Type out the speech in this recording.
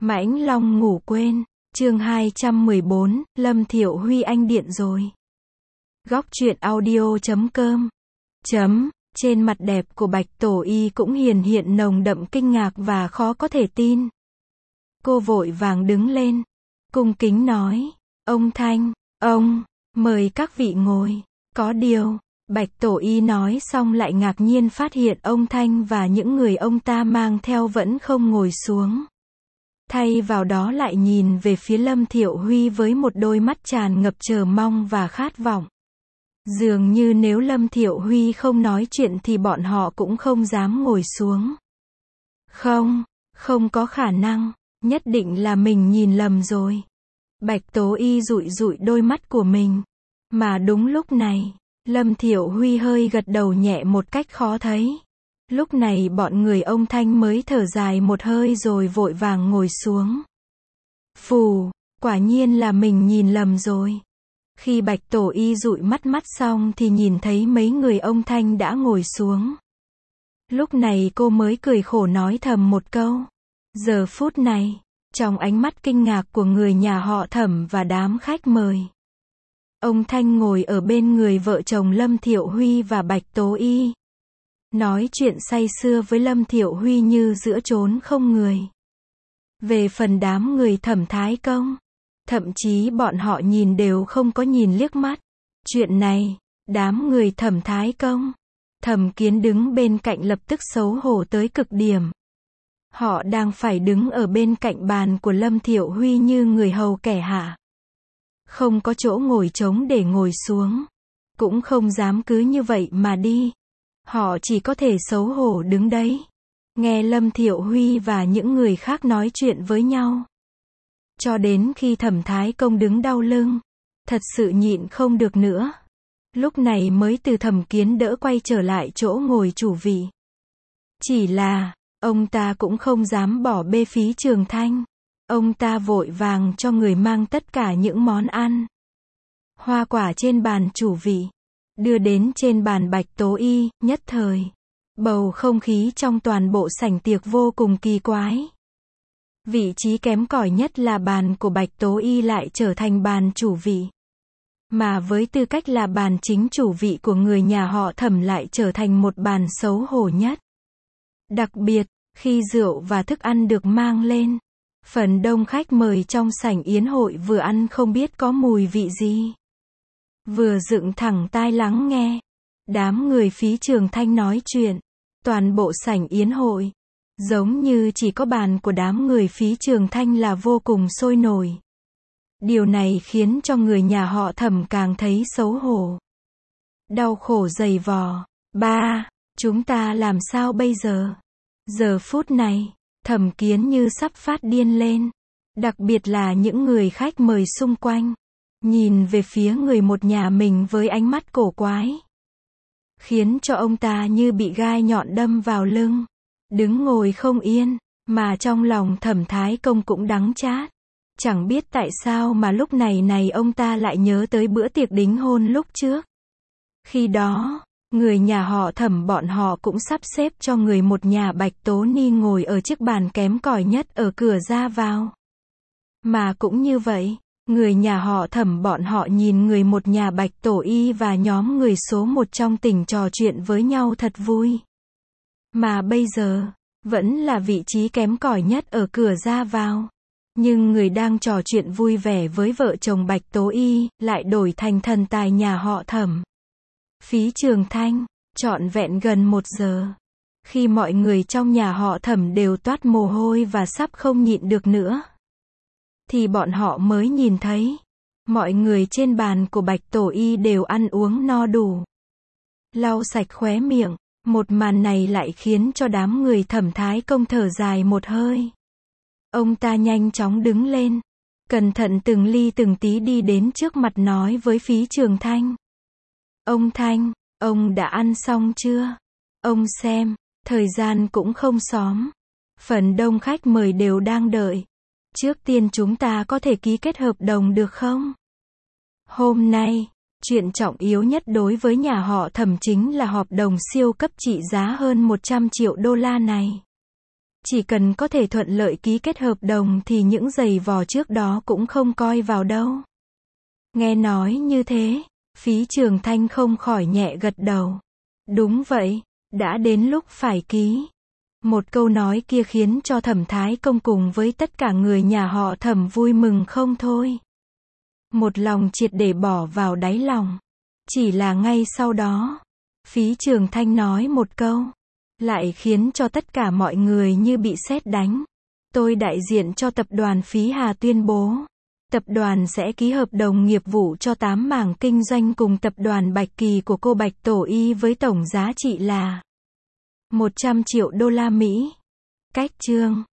Mãnh Long ngủ quên, chương 214, Lâm Thiệu Huy anh điện rồi. Góc truyện audio.com Trên mặt đẹp của Bạch Tổ Y cũng hiện nồng đậm kinh ngạc và khó có thể tin. Cô vội vàng đứng lên, cung kính nói, ông Thanh, mời các vị ngồi. Có điều, Bạch Tổ Y nói xong lại ngạc nhiên phát hiện ông Thanh và những người ông ta mang theo vẫn không ngồi xuống. Thay vào đó lại nhìn về phía Lâm Thiệu Huy với một đôi mắt tràn ngập chờ mong và khát vọng. Dường như nếu Lâm Thiệu Huy không nói chuyện thì bọn họ cũng không dám ngồi xuống. Không có khả năng, nhất định là mình nhìn lầm rồi. Bạch Tố Y dụi đôi mắt của mình. Mà đúng lúc này, Lâm Thiệu Huy hơi gật đầu nhẹ một cách khó thấy. Lúc này bọn người ông Thanh mới thở dài một hơi rồi vội vàng ngồi xuống. Phù, quả nhiên là mình nhìn lầm rồi. Khi Bạch Tổ Y dụi mắt xong thì nhìn thấy mấy người ông Thanh đã ngồi xuống. Lúc này cô mới cười khổ nói thầm một câu. Giờ phút này, trong ánh mắt kinh ngạc của người nhà họ Thẩm và đám khách mời, ông Thanh ngồi ở bên người vợ chồng Lâm Thiệu Huy và Bạch Tố Y. Nói chuyện say sưa với Lâm Thiệu Huy như giữa chốn không người. Về phần đám người Thẩm Thái Công, thậm chí bọn họ nhìn đều không có nhìn liếc mắt. Chuyện này, đám người Thẩm Thái Công, Thẩm Kiến đứng bên cạnh lập tức xấu hổ tới cực điểm. Họ đang phải đứng ở bên cạnh bàn của Lâm Thiệu Huy như người hầu kẻ hạ. Không có chỗ ngồi trống để ngồi xuống. Cũng không dám cứ như vậy mà đi. Họ chỉ có thể xấu hổ đứng đấy, nghe Lâm Thiệu Huy và những người khác nói chuyện với nhau. Cho đến khi Thẩm Thái Công đứng đau lưng, thật sự nhịn không được nữa. Lúc này mới từ Thẩm Kiến đỡ quay trở lại chỗ ngồi chủ vị. Chỉ là, ông ta cũng không dám bỏ bê Phí Trường Thanh. Ông ta vội vàng cho người mang tất cả những món ăn, hoa quả trên bàn chủ vị, đưa đến trên bàn Bạch Tố Y. Nhất thời, bầu không khí trong toàn bộ sảnh tiệc vô cùng kỳ quái. Vị trí kém cỏi nhất là bàn của Bạch Tố Y lại trở thành bàn chủ vị. Mà với tư cách là bàn chính chủ vị của người nhà họ Thẩm lại trở thành một bàn xấu hổ nhất. Đặc biệt, khi rượu và thức ăn được mang lên, phần đông khách mời trong sảnh yến hội vừa ăn không biết có mùi vị gì, vừa dựng thẳng tai lắng nghe đám người Phí Trường Thanh nói chuyện. Toàn bộ sảnh yến hội, giống như chỉ có bàn của đám người Phí Trường Thanh là vô cùng sôi nổi. Điều này khiến cho người nhà họ Thẩm càng thấy xấu hổ, đau khổ dày vò. Ba, chúng ta làm sao bây giờ? Giờ phút này, Thẩm Kiến như sắp phát điên lên. Đặc biệt là những người khách mời xung quanh, nhìn về phía người một nhà mình với ánh mắt cổ quái, khiến cho ông ta như bị gai nhọn đâm vào lưng, đứng ngồi không yên. Mà trong lòng Thẩm Thái Công cũng đắng chát. Chẳng biết tại sao mà lúc này ông ta lại nhớ tới bữa tiệc đính hôn lúc trước. Khi đó, người nhà họ Thẩm bọn họ cũng sắp xếp cho người một nhà Bạch Tố Ni ngồi ở chiếc bàn kém cỏi nhất ở cửa ra vào. Mà cũng như vậy, người nhà họ Thẩm bọn họ nhìn người một nhà Bạch Tổ Y và nhóm người số 1 trong tỉnh trò chuyện với nhau thật vui. Mà bây giờ, vẫn là vị trí kém cỏi nhất ở cửa ra vào. Nhưng người đang trò chuyện vui vẻ với vợ chồng Bạch Tố Y, lại đổi thành thần tài nhà họ Thẩm, Phí Trường Thanh. Trọn vẹn gần 1 giờ. Khi mọi người trong nhà họ Thẩm đều toát mồ hôi và sắp không nhịn được nữa, thì bọn họ mới nhìn thấy, mọi người trên bàn của Bạch Tổ Y đều ăn uống no đủ, lau sạch khóe miệng. Một màn này lại khiến cho đám người Thẩm Thái Công thở dài một hơi. Ông ta nhanh chóng đứng lên, cẩn thận từng ly từng tí đi đến trước mặt nói với Phí Trường Thanh. Ông Thanh, ông đã ăn xong chưa? Ông xem, thời gian cũng không xóm. Phần đông khách mời đều đang đợi. Trước tiên chúng ta có thể ký kết hợp đồng được không? Hôm nay, chuyện trọng yếu nhất đối với nhà họ Thẩm chính là hợp đồng siêu cấp trị giá hơn 100 triệu đô la này. Chỉ cần có thể thuận lợi ký kết hợp đồng thì những giày vò trước đó cũng không coi vào đâu. Nghe nói như thế, Phí Trường Thanh không khỏi nhẹ gật đầu. Đúng vậy, đã đến lúc phải ký. Một câu nói kia khiến cho Thẩm Thái Công cùng với tất cả người nhà họ Thẩm vui mừng không thôi. Một lòng triệt để bỏ vào đáy lòng. Chỉ là ngay sau đó, Phí Trường Thanh nói một câu, lại khiến cho tất cả mọi người như bị sét đánh. Tôi đại diện cho tập đoàn Phí Hà tuyên bố, tập đoàn sẽ ký hợp đồng nghiệp vụ cho 8 mảng kinh doanh cùng tập đoàn Bạch Kỳ của cô Bạch Tổ Y với tổng giá trị là 100 triệu đô la Mỹ. Cách chương